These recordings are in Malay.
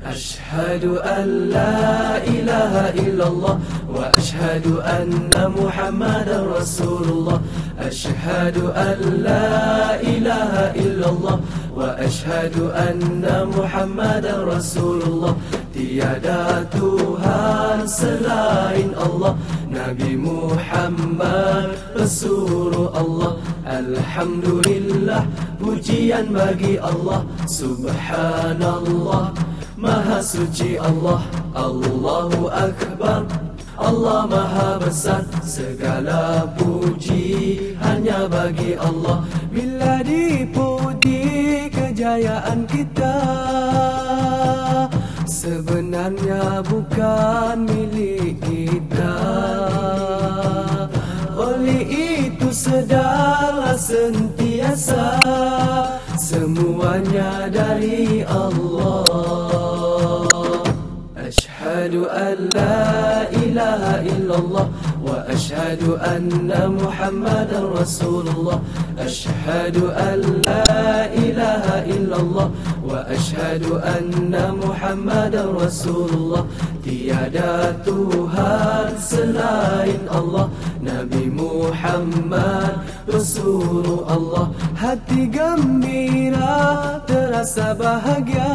أشهد أن لا إله إلا الله وأشهد أن محمدا رسول الله أشهد أن لا إله إلا الله وأشهد أن محمدا رسول الله tiada Tuhan selain Allah Nabi Muhammad Rasulullah Allah Alhamdulillah pujian bagi Allah Subhanallah Maha suci Allah Allahu Akbar Allah Maha besar segala puji hanya bagi Allah bila dipuji kejayaan kita sebenarnya bukan milik kita oleh itu sedarlah sentiasa semuanya dari Allah Ashhadu an la ilaha illallah wa ashhadu anna Muhammadan Rasulullah Ashhadu an la ilaha illallah wa ashhadu anna Muhammadan Rasulullah tiada Tuhan selain Allah Nabi Muhammad Rasulullah hati gembira terasa bahagia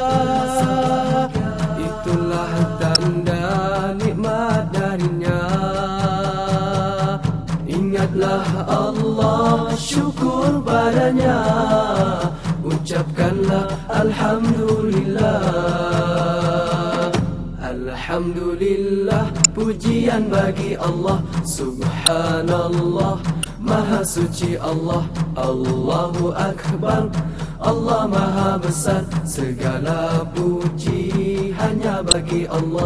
itulah tanda nikmat darinya ingatlah Allah syukur padanya ucapkanlah Alhamdulillah Alhamdulillah pujian bagi Allah Subhanallah Maha suci Allah Allahu Akbar Allah Maha besar segala puji hanya bagi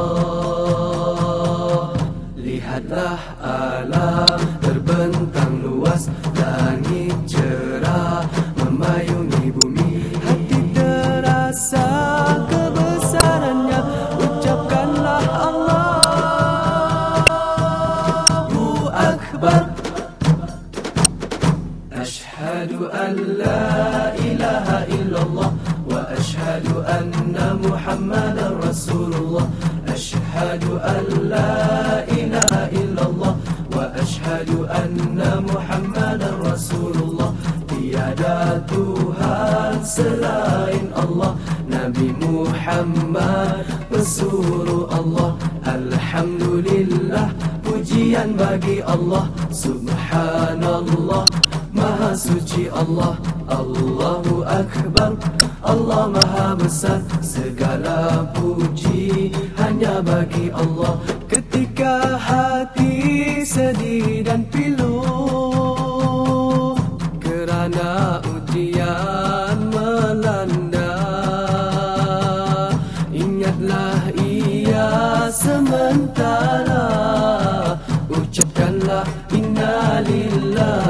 Allah lihatlah alam terbentang luas langit cerah memayungi bumi hati terasa kebesarannya ucapkanlah Allahu Akbar Ashhadu an la ilaha illallah wa ashhadu anna Muhammadan Rasulullah Ashhadu an la ilaha illallah wa ashhadu anna Muhammadan Rasulullah tiada Tuhan selain Allah Nabi Muhammad Rasulullah Alhamdulillah pujian bagi Allah Subhanallah Maha suci Allah Allahu Akbar Allah Maha besar segala puji hanya bagi Allah ketika hati sedih dan pilu kerana ujian melanda ingatlah ia sementara ucapkanlah innalillah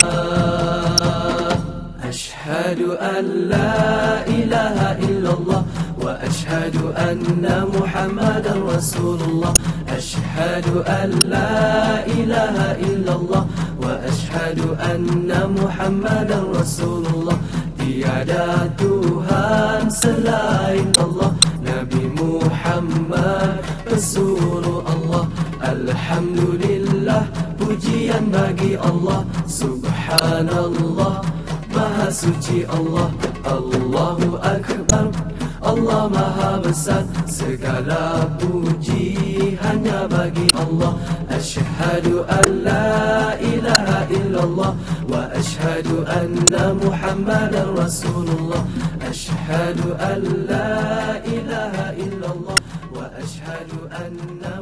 Ashhadu an la ilaha illallah wa ashhadu anna Muhammadan Rasulullah Ashhadu an la ilaha illallah wa ashhadu anna Muhammadan Rasulullah tiada Tuhan selain Allah Nabi Muhammad Rasulullah Alhamdulillah pujian bagi Allah Subhanallah Maha suci Allah Allahu Akbar Allah Maha besar segala puji hanya bagi Allah Ashhadu an la ilaha illallah wa ashhadu anna Muhammadan Rasulullah Ashhadu an la ilaha illallah wa ashhadu anna